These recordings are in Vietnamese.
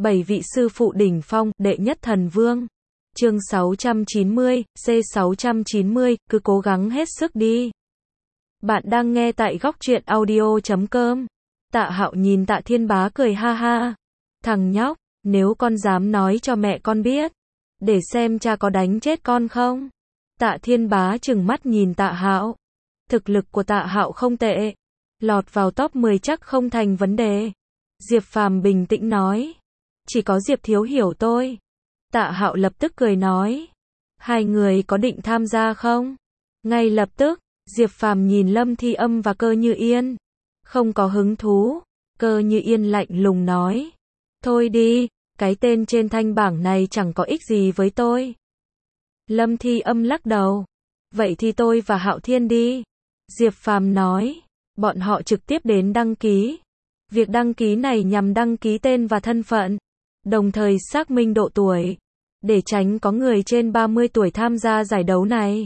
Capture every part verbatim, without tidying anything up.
Bảy vị sư phụ đỉnh phong, đệ nhất thần vương. Chương sáu trăm chín mươi, C sáu trăm chín mươi, cứ cố gắng hết sức đi. Bạn đang nghe tại góc truyện audio chấm com. Tạ Hạo nhìn Tạ Thiên Bá cười ha ha. Thằng nhóc, nếu con dám nói cho mẹ con biết, để xem cha có đánh chết con không? Tạ Thiên Bá trừng mắt nhìn Tạ Hạo. Thực lực của Tạ Hạo không tệ, lọt vào top mười chắc không thành vấn đề. Diệp Phàm bình tĩnh nói. Chỉ có Diệp Thiếu hiểu tôi. Tạ Hạo lập tức cười nói. Hai người có định tham gia không? Ngay lập tức, Diệp Phàm nhìn Lâm Thi Âm và Cơ Như Yên. Không có hứng thú. Cơ Như Yên lạnh lùng nói. Thôi đi, cái tên trên thanh bảng này chẳng có ích gì với tôi. Lâm Thi Âm lắc đầu. Vậy thì tôi và Hạo Thiên đi. Diệp Phàm nói. Bọn họ trực tiếp đến đăng ký. Việc đăng ký này nhằm đăng ký tên và thân phận, đồng thời xác minh độ tuổi, để tránh có người trên ba mươi tuổi tham gia giải đấu này.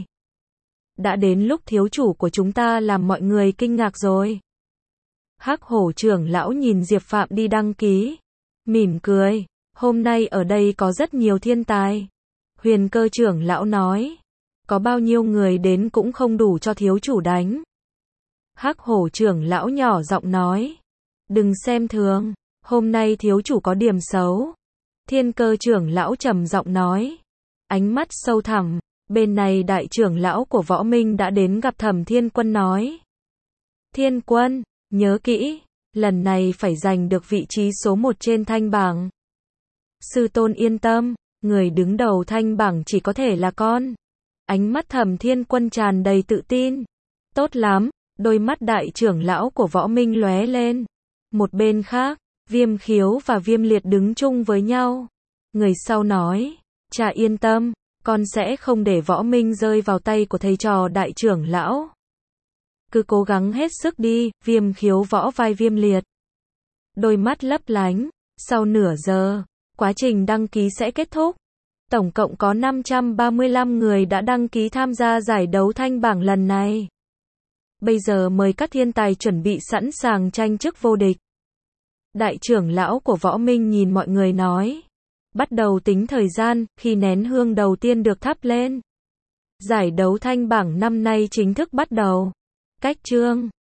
Đã đến lúc thiếu chủ của chúng ta làm mọi người kinh ngạc rồi. Hắc Hổ trưởng lão nhìn Diệp Phạm đi đăng ký, mỉm cười. Hôm nay ở đây có rất nhiều thiên tài. Huyền Cơ trưởng lão nói. Có bao nhiêu người đến cũng không đủ cho thiếu chủ đánh. Hắc Hổ trưởng lão nhỏ giọng nói. Đừng xem thường, hôm nay thiếu chủ có điểm xấu. Thiên Cơ trưởng lão trầm giọng nói. Ánh mắt sâu thẳm, bên này đại trưởng lão của Võ Minh đã đến gặp Thẩm Thiên Quân nói. Thiên Quân, nhớ kỹ, lần này phải giành được vị trí số một trên thanh bảng. Sư tôn yên tâm, người đứng đầu thanh bảng chỉ có thể là con. Ánh mắt Thẩm Thiên Quân tràn đầy tự tin. Tốt lắm, đôi mắt đại trưởng lão của Võ Minh lóe lên. Một bên khác, Viêm Khiếu và Viêm Liệt đứng chung với nhau. Người sau nói, cha yên tâm, con sẽ không để Võ Minh rơi vào tay của thầy trò đại trưởng lão. Cứ cố gắng hết sức đi. Viêm Khiếu võ vai Viêm Liệt. Đôi mắt lấp lánh. Sau nửa giờ, quá trình đăng ký sẽ kết thúc. Tổng cộng có năm trăm ba mươi lăm người đã đăng ký tham gia giải đấu thanh bảng lần này. Bây giờ mời các thiên tài chuẩn bị sẵn sàng tranh chức vô địch. Đại trưởng lão của Võ Minh nhìn mọi người nói. Bắt đầu tính thời gian, khi nén hương đầu tiên được thắp lên. Giải đấu thanh bảng năm nay chính thức bắt đầu. Cách chương